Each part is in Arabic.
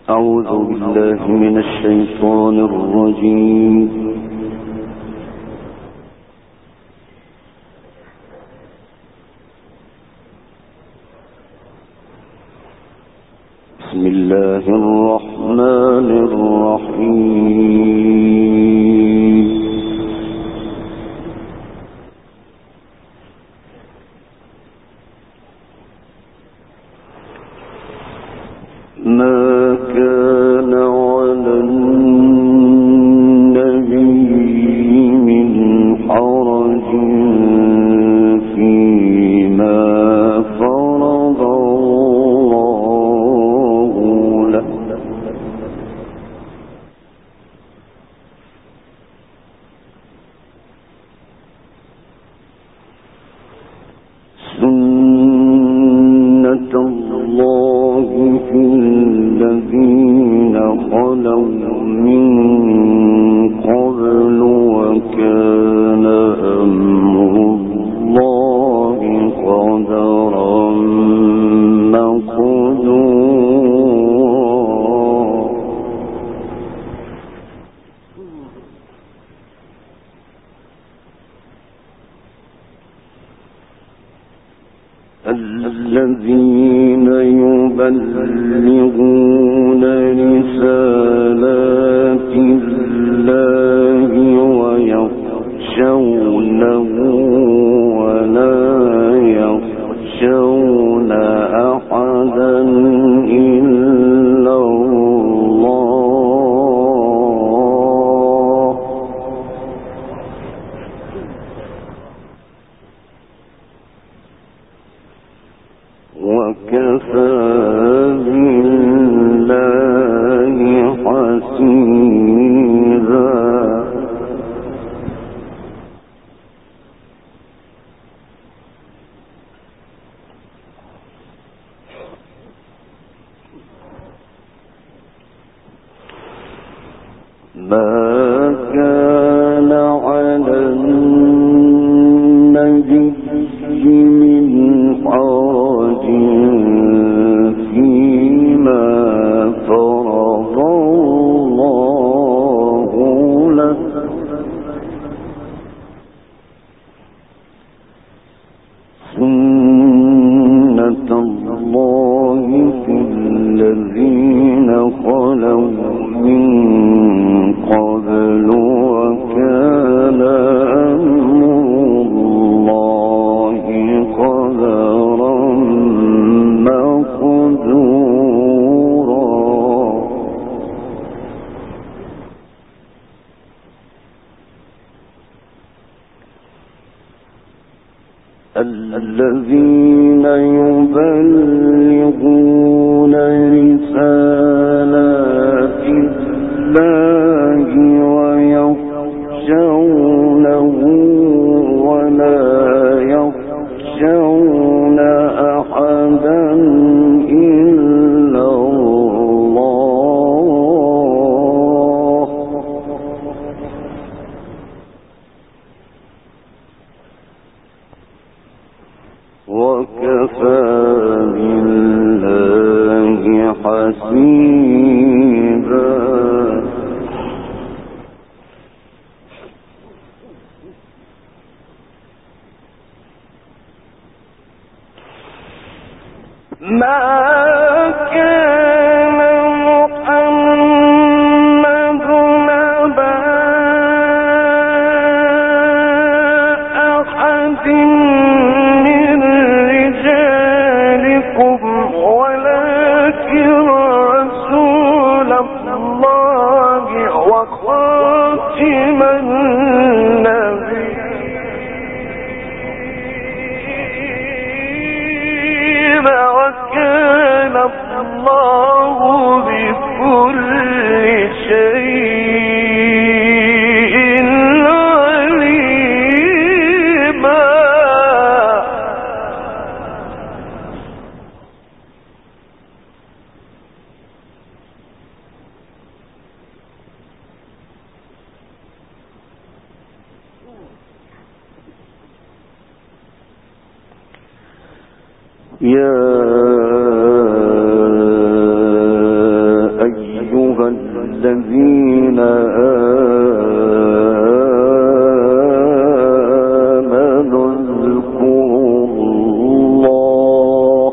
أعوذ بالله من الشيطان الرجيم. بسم الله الرحمن الرحيم. ما كان على النبي من حرج فيما فرض الله له، سنة الله في الذين خلوا من قبل، وكان أمر الله قدرا مقدورا. الذين يبلغون رسالات الله ويخشونه ولا يخشون أحدا إلا الله، وكفى بالله حسيبا. ما كان على النبي من حرج فيما فرض الله له، سنة الله في الذين خلوا من قبل، وكان أمر الله قدرا مقدورا. الذين يبلغون رسالات الله ويخشونه ولا يخشون أحدا إلا الله، وكفى بالله حسيبا. ما كان محمد أبا أحد من رجالكم ولكن رسول الله وخاتم النبيين، وكان الله بكل شيء عليما. يا الذين آمنوا اذكروا الله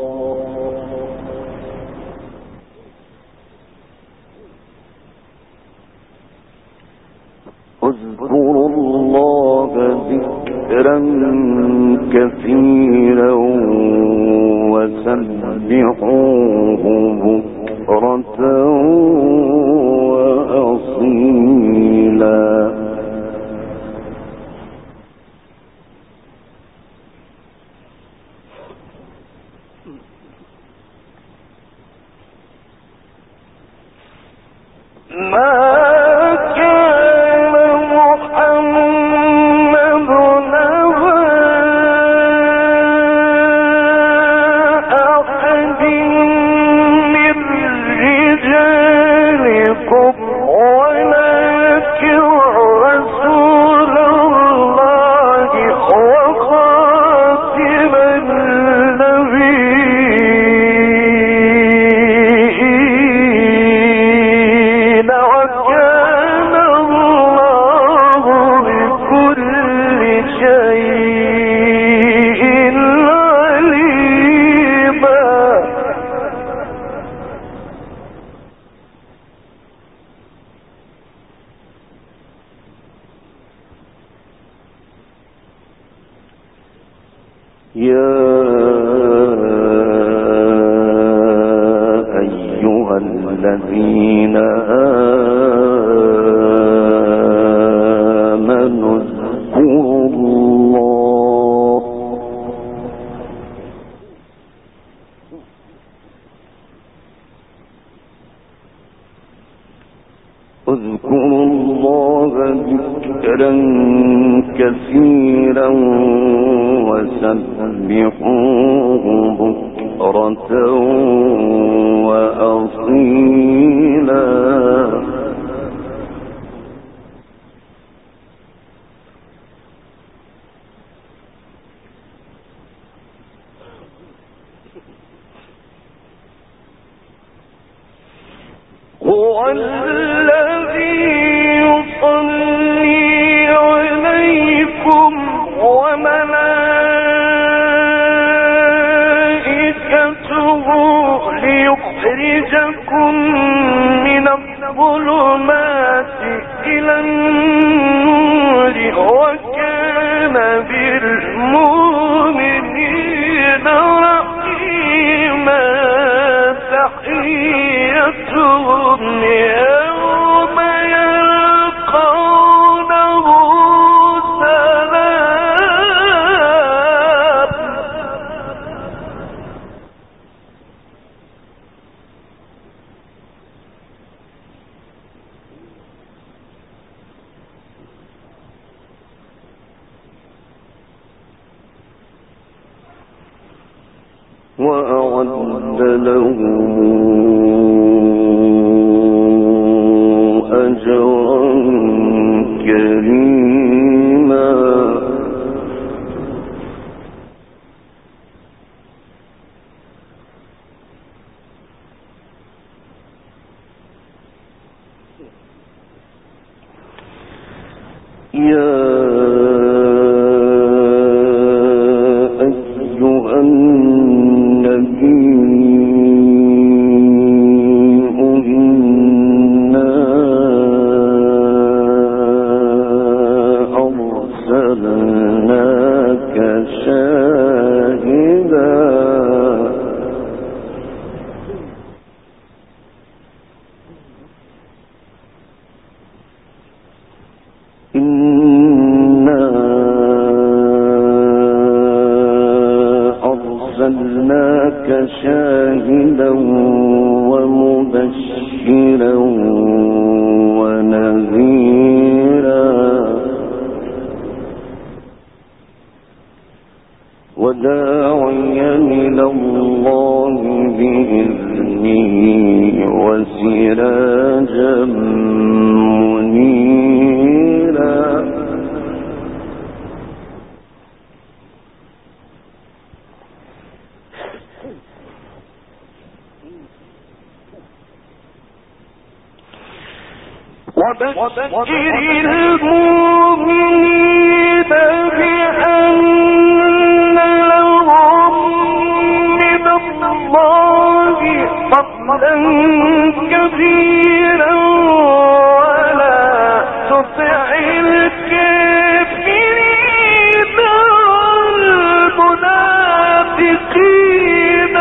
ذكرا كثيرا وسبحوه بكرة وأصيلا. يا أيها الذين آمنوا اذكروا الله ذكرا كثيرا وسبحوه بكرة وأصيلا. هو الذي يصلي عليكم وملائكته ليخرجكم من الظلمات إلى النور وكان بالمؤمنين رحيما. تحيتهم يوم يلقونه سلام. وأعد له أجرا كريما. يا أيها النبي أرسلناك شاهدا ومبشرا ونذيرا وداعيا إلى الله بإذنه وسراجا منيرا. وبشر المؤمنين بأن لهم من الله فضلا كبيرا ولا تطع الكافرين والمنافقين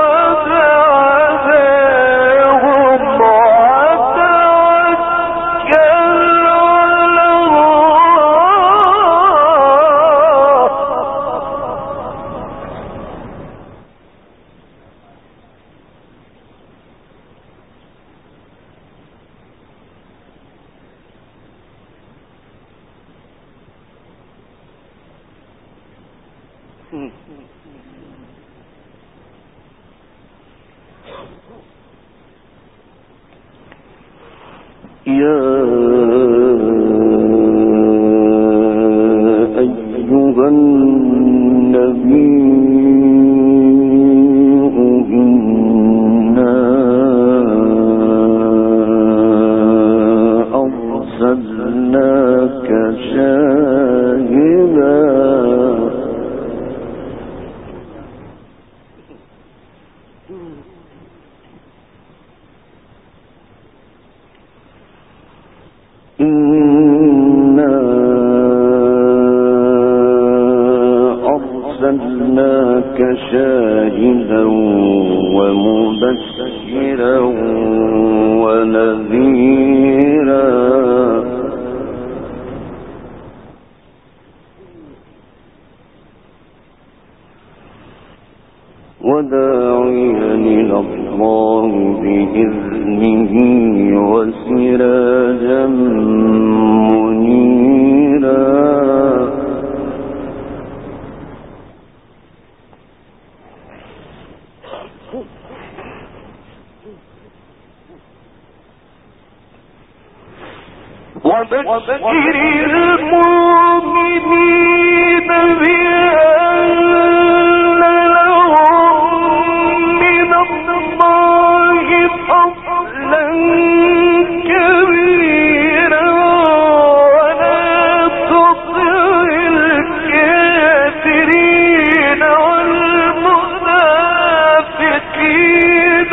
يا أيها النبي إنا أرسلناك شاهدا شاهدا ومبشرا ونذيرا وداعيا إلى الله بإذنه وسراجا منيرا وبشر المؤمنين بأن لهم من الله فضلا كبيرا ولا تطع الكافرين والمنافقين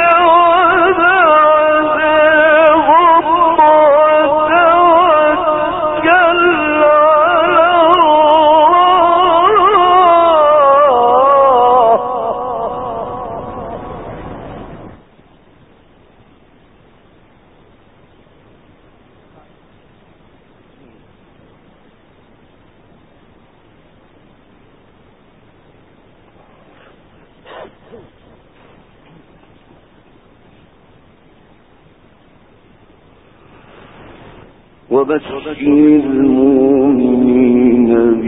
وبشر المؤمنين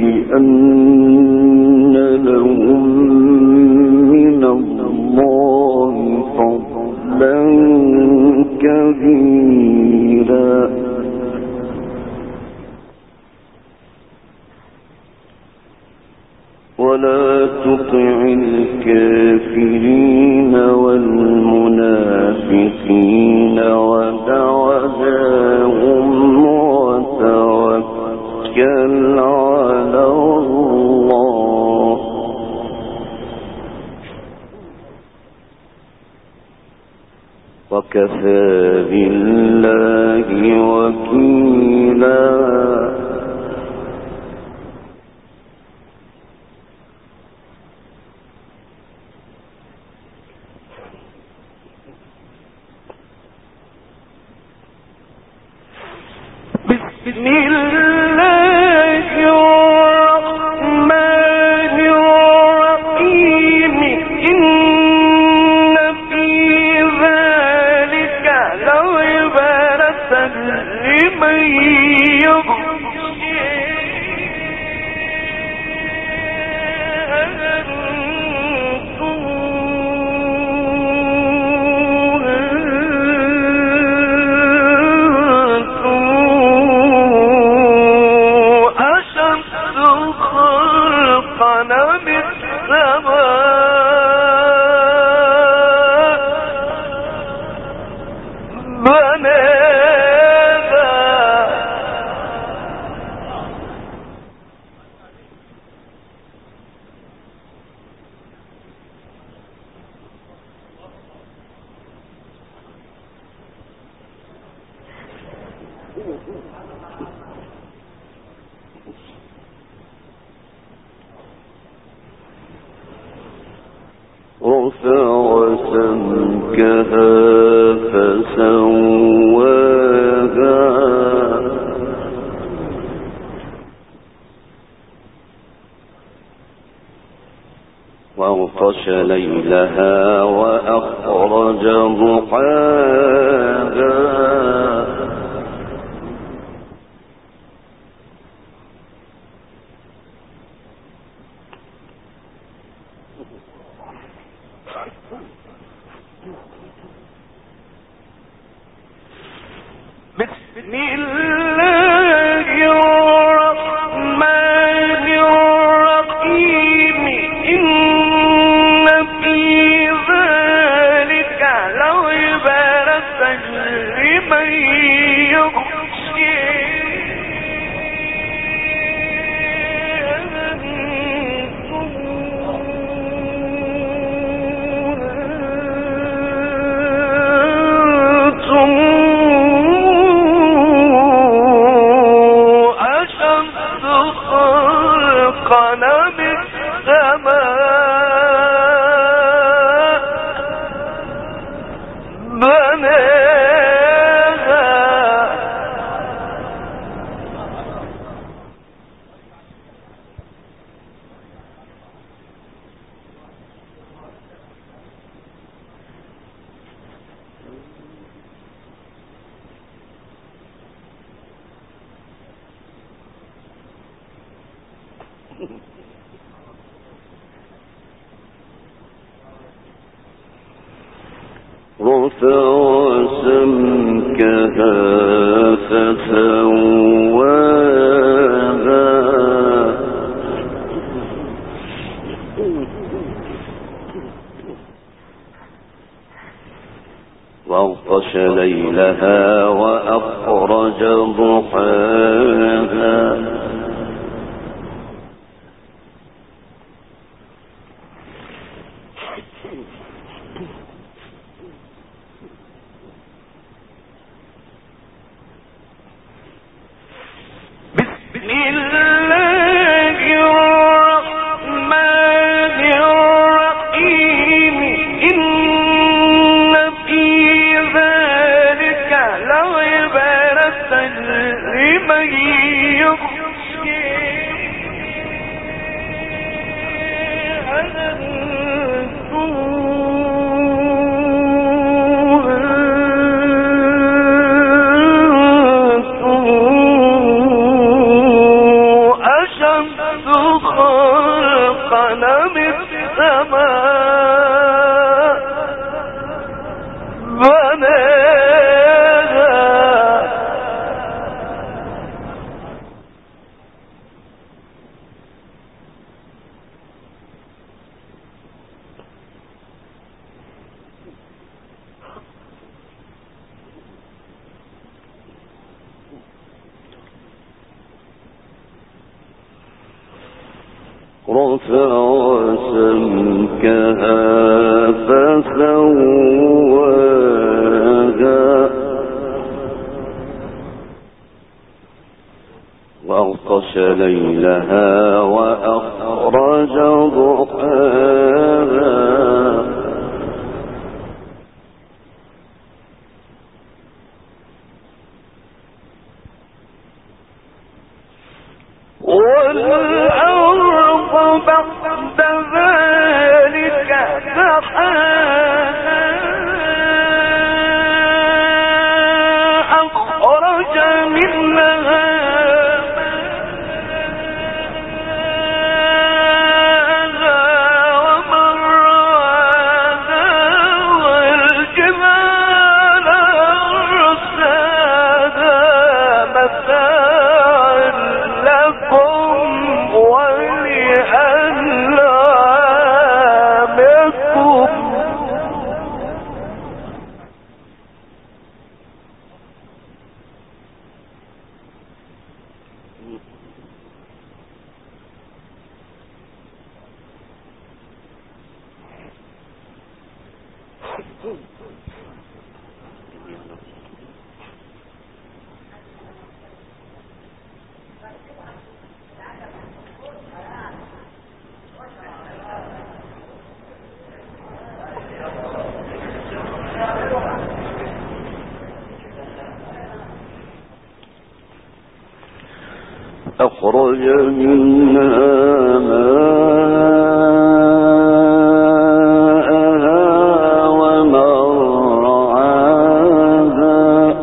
بأن لهم من الله فضلا كبيرا ولا تطع الكافرين والمنافقين ودع ذاهم وتوكل على الله وكفى بالله وكيلا بسم الله الرحمن الرحيم إن في ذلك لعبرة لمن يخشى رفع سمكها فسواها وأغطش ليلها وأخرج ضحاها بسم الله الرحمن الرحيم إن في ذلك لعبرة لمن يخشى رفع سمكها فسواها وأغطش ليلها وأخرج ضحاها بسم الله الرحمن الرحيم إن في ذلك لعبرة لمن يخشى رفع سمكها فسواها وأغطش ليلها وأخرج ضحاها والأرض بعد ذلك دحاها أخرج منها أخرج منها ماءها ومرعاها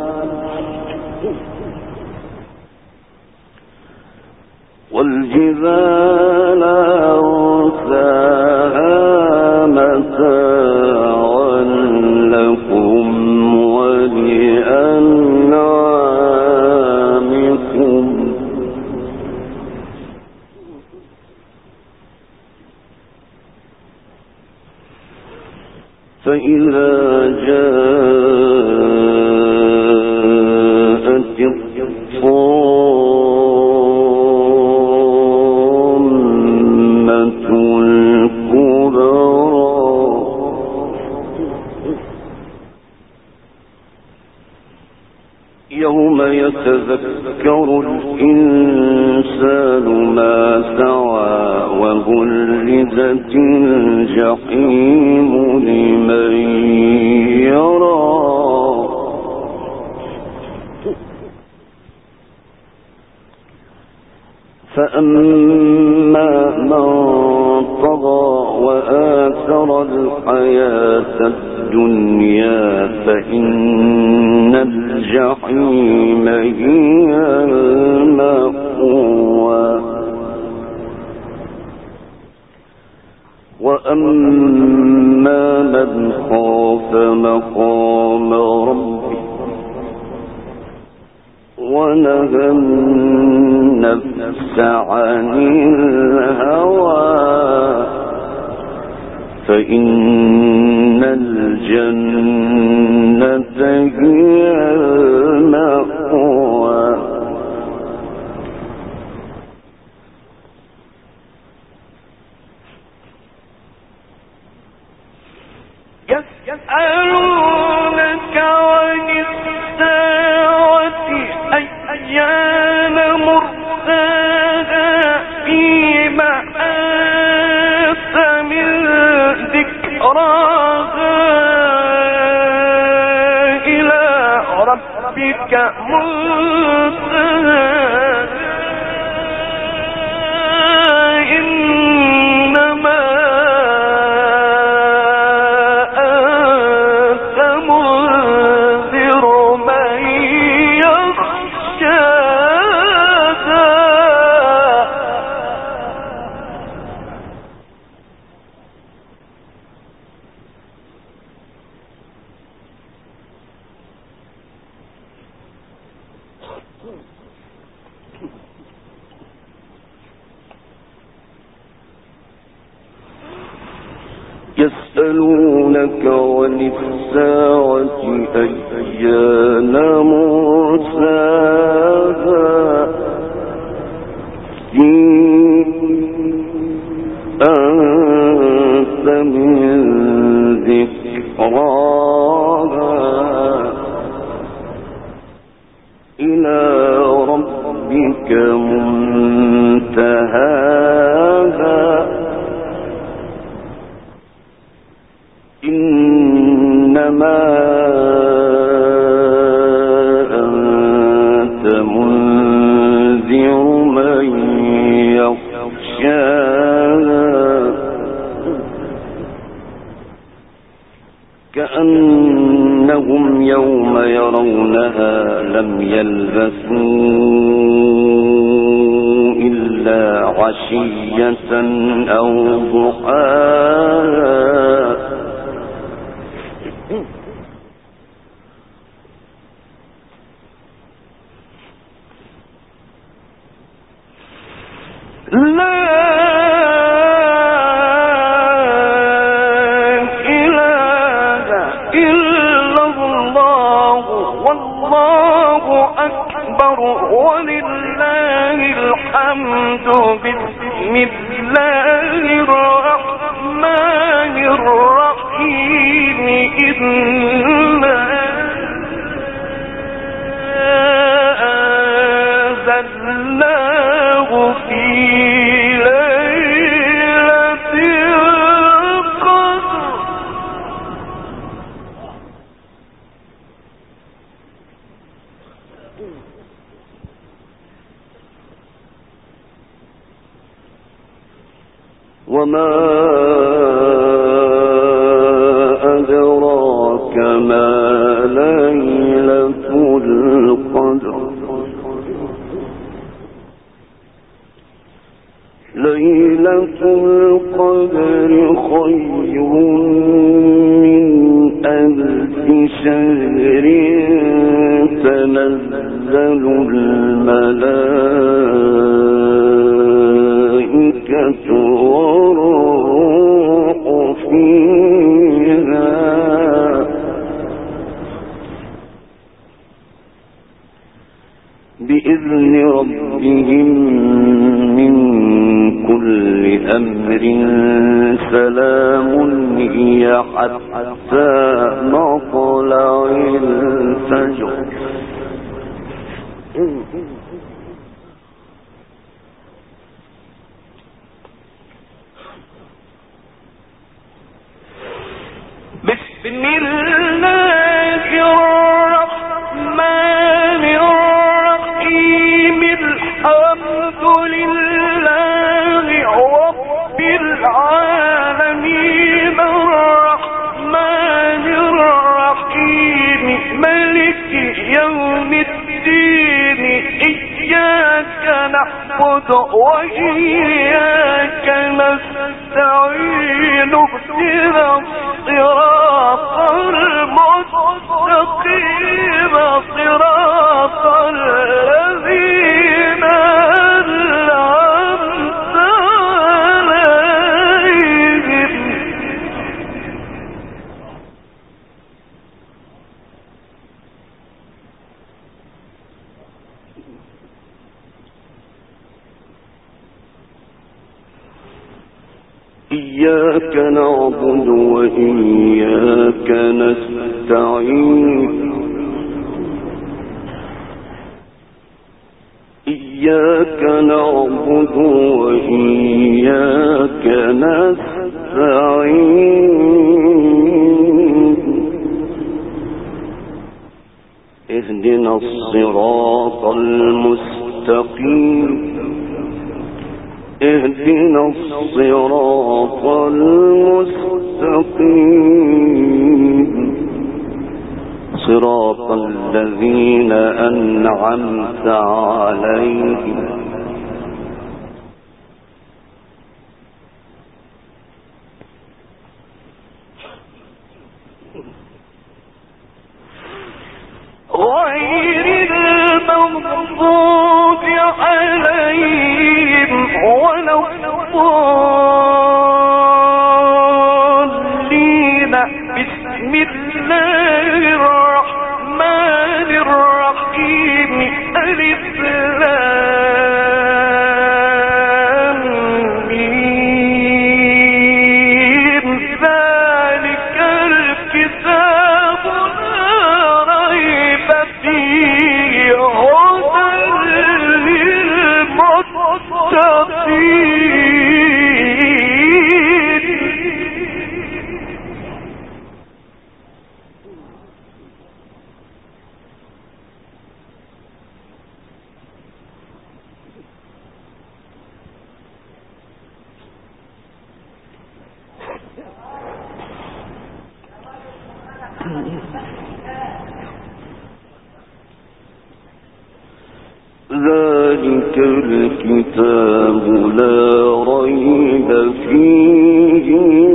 والجبال أرساها متاعا لكم ولأنعامكم فإذا جاءت الطامة الكبرى يوم يتذكر الإنسان ما سعى وبرزت الجحيم لمن يرى فأما من طغى وآثر الحياة الدنيا فإن الجحيم هي المأوى وأما من خاف مقام ربه ونهى النفس عن الهوى فإن الجنة هي المأوى يسألونك عن الساعة أيان مرساها فيما أنت من ذكراها إلى ربك منتهاها يسألونك عن الساعة أيان مرساها أنت من ذكراها إلى ربك منتهاها إنما أنت منذر من يخشاها كأنهم يوم يرونها لم يلبثوا إلا عشية أو ضحاها لا إله إلا الله والله أكبر ولله الحمد بسم الله الرحمن الرحيم إنا أنزلناه في ليلة القدر وما أدراك ما ليلة القدر ليلة القدر خير من ألف شهر تنزل الملائكة والروح فيها بإذن ربهم من كل أمر سلام هي حتى مطلع الفجر بسم الله الرحمن الرحيم الحمد لله رب العالمين الرحمن الرحيم ملك يوم الدين إياك نعبد وإياك نستعين اهدنا الصراط المستقيم صراط الذين أنعمت عليهم إياك نعبد وإياك نستعين إياك نعبد وإياك نستعين اهدنا الصراط المستقيم اهدنا الصراط المستقيم صراط الذين أنعمت عليهم غير المغضوب عليهم ولا الضالين بسم الله الرحمن الرحيم ألف لام ميم ذلك الكتاب لا ريب فيه هدى للمتقين ذلك الكتاب لا ريب فيه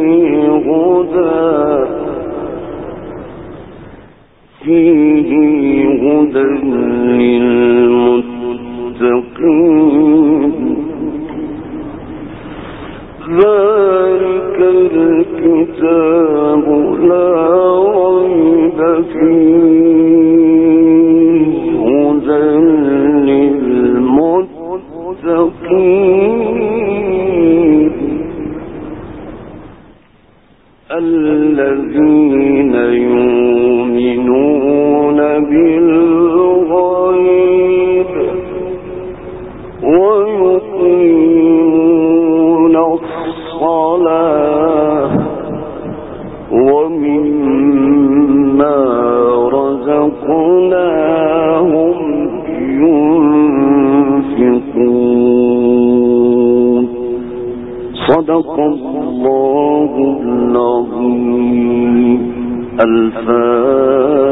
هدى للمتقين ذلك الكتاب لا ريب فيه هدى للمتقين الذين يؤمنون بالغيب ويقيمون الصلاة ومما رزقناهم ينفقون صدق الله العظيم. الفاتحة.